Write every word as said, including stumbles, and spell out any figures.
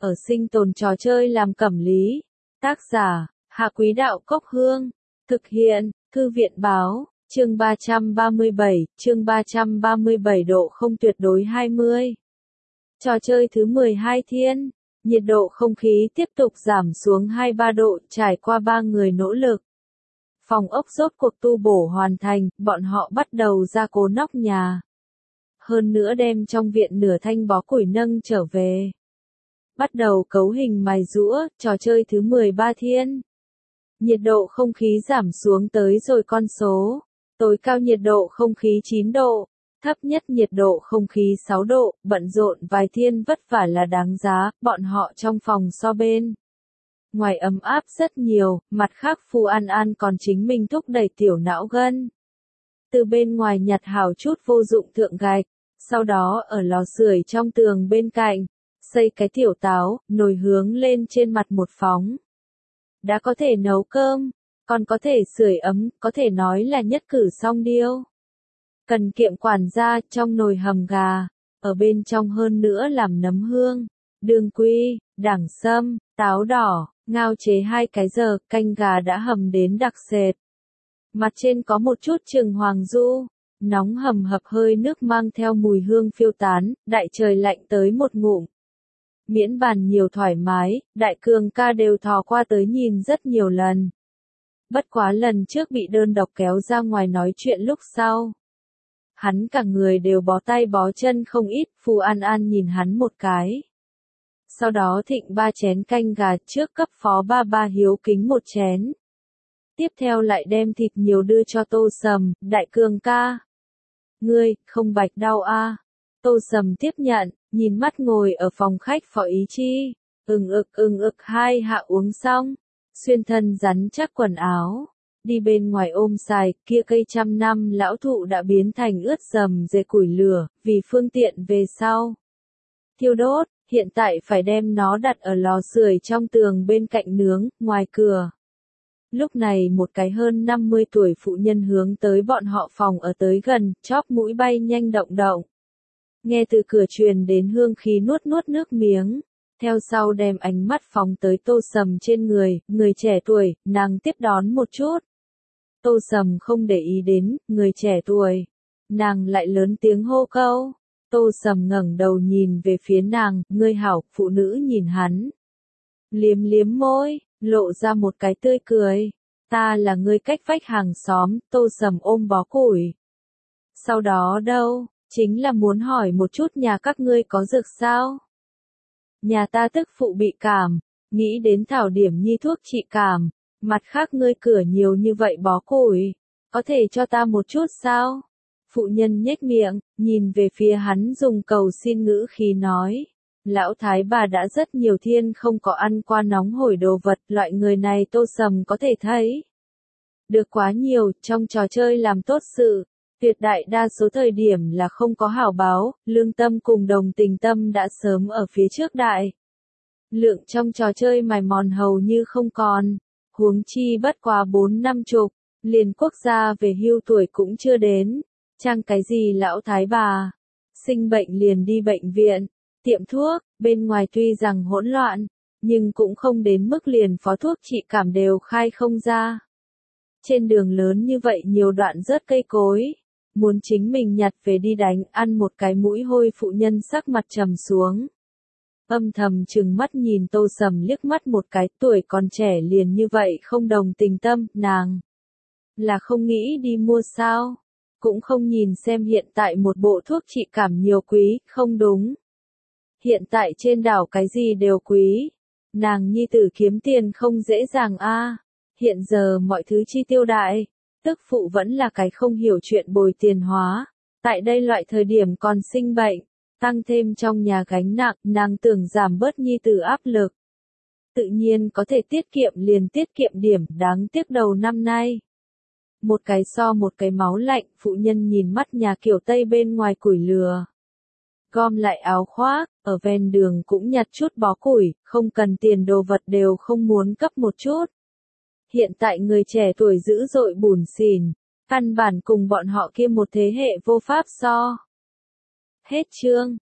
ở sinh tồn trò chơi làm cẩm lý. Tác giả, Hạ Quý Đạo Cốc Hương. Thực hiện, Thư viện Báo, chương ba trăm ba mươi bảy, chương ba trăm ba mươi bảy độ không tuyệt đối hai mươi. Trò chơi thứ mười hai Thiên. Nhiệt độ không khí tiếp tục giảm xuống hai mươi ba độ, trải qua ba người nỗ lực. Phòng ốc rốt cuộc tu bổ hoàn thành, bọn họ bắt đầu gia cố nóc nhà. Hơn nữa đem trong viện nửa thanh bó củi nâng trở về. Bắt đầu cấu hình mài giũa, trò chơi thứ mười ba Thiên. Nhiệt độ không khí giảm xuống tới rồi con số. Tối cao nhiệt độ không khí chín độ, thấp nhất nhiệt độ không khí sáu độ, bận rộn vài thiên vất vả là đáng giá, bọn họ trong phòng so bên. Ngoài ấm áp rất nhiều, mặt khác Phù An An còn chính mình thúc đẩy tiểu não gân. Từ bên ngoài nhặt hảo chút vô dụng thượng gạch, sau đó ở lò sưởi trong tường bên cạnh, xây cái tiểu táo, nồi hướng lên trên mặt một phóng. Đã có thể nấu cơm, còn có thể sưởi ấm, có thể nói là nhất cử song điêu. Cần kiệm quản gia trong nồi hầm gà, ở bên trong hơn nữa làm nấm hương, đường quy, đảng sâm, táo đỏ, ngao chế hai cái giờ, canh gà đã hầm đến đặc sệt. Mặt trên có một chút trừng hoàng du, nóng hầm hập hơi nước mang theo mùi hương phiêu tán, đại trời lạnh tới một ngụm. Miễn bàn nhiều thoải mái, đại cường ca đều thò qua tới nhìn rất nhiều lần. Bất quá lần trước bị đơn độc kéo ra ngoài nói chuyện lúc sau. Hắn cả người đều bó tay bó chân không ít, Phù An An nhìn hắn một cái. Sau đó thịnh ba chén canh gà trước cấp phó ba ba hiếu kính một chén. Tiếp theo lại đem thịt nhiều đưa cho Tô Sầm, đại cường ca. Ngươi, không bạch đau a? À? Tô Sầm tiếp nhận, nhìn mắt ngồi ở phòng khách Phó Ý Chi. Ừng ực ừng ực hai hạ uống xong. Xuyên thân rắn chắc quần áo. Đi bên ngoài ôm xài, kia cây trăm năm lão thụ đã biến thành ướt rầm rề củi lửa, vì phương tiện về sau. Thiêu đốt, hiện tại phải đem nó đặt ở lò sưởi trong tường bên cạnh nướng, ngoài cửa. Lúc này một cái hơn năm mươi tuổi phụ nhân hướng tới bọn họ phòng ở tới gần, chóp mũi bay nhanh động động. Nghe từ cửa truyền đến hương khí nuốt nuốt nước miếng. Theo sau đem ánh mắt phóng tới Tô Sầm trên người, người trẻ tuổi, nàng tiếp đón một chút. Tô Sầm không để ý đến, người trẻ tuổi. Nàng lại lớn tiếng hô câu. Tô Sầm ngẩng đầu nhìn về phía nàng, ngươi hảo, phụ nữ nhìn hắn. Liếm liếm môi, lộ ra một cái tươi cười. Ta là người cách vách hàng xóm, Tô Sầm ôm bó củi. Sau đó đâu, chính là muốn hỏi một chút nhà các ngươi có dược sao? Nhà ta tức phụ bị cảm, nghĩ đến thảo điểm nhi thuốc trị cảm, mặt khác ngươi cửa nhiều như vậy bó củi, có thể cho ta một chút sao? Phụ nhân nhếch miệng, nhìn về phía hắn dùng cầu xin ngữ khí nói. Lão thái bà đã rất nhiều thiên không có ăn qua nóng hổi đồ vật, loại người này Tô Sầm có thể thấy. Được quá nhiều, trong trò chơi làm tốt sự, tuyệt đại đa số thời điểm là không có hảo báo, lương tâm cùng đồng tình tâm đã sớm ở phía trước đại. Lượng trong trò chơi mài mòn hầu như không còn, huống chi bất quá bốn năm chục, liền quốc gia về hưu tuổi cũng chưa đến, trang cái gì lão thái bà, sinh bệnh liền đi bệnh viện, tiệm thuốc, bên ngoài tuy rằng hỗn loạn, nhưng cũng không đến mức liền phó thuốc trị cảm đều khai không ra. Trên đường lớn như vậy nhiều đoạn rớt cây cối, muốn chính mình nhặt về đi đánh, ăn một cái mũi hôi phụ nhân sắc mặt trầm xuống. Âm thầm trừng mắt nhìn Tô Sầm liếc mắt một cái, tuổi còn trẻ liền như vậy không đồng tình tâm, nàng là không nghĩ đi mua sao, cũng không nhìn xem hiện tại một bộ thuốc trị cảm nhiều quý, không đúng. Hiện tại trên đảo cái gì đều quý, nàng nhi tử kiếm tiền không dễ dàng a. À. Hiện giờ mọi thứ chi tiêu đại, tức phụ vẫn là cái không hiểu chuyện bồi tiền hóa, tại đây loại thời điểm còn sinh bệnh, tăng thêm trong nhà gánh nặng, nàng tưởng giảm bớt nhi tử áp lực. Tự nhiên có thể tiết kiệm liền tiết kiệm điểm, đáng tiếc đầu năm nay. Một cái so một cái máu lạnh, phụ nhân nhìn mắt nhà kiểu Tây bên ngoài củi lửa. Gom lại áo khoác, ở ven đường cũng nhặt chút bó củi, không cần tiền đồ vật đều không muốn cấp một chút. Hiện tại người trẻ tuổi dữ dội bủn xỉn, căn bản cùng bọn họ kia một thế hệ vô pháp so. Hết chương.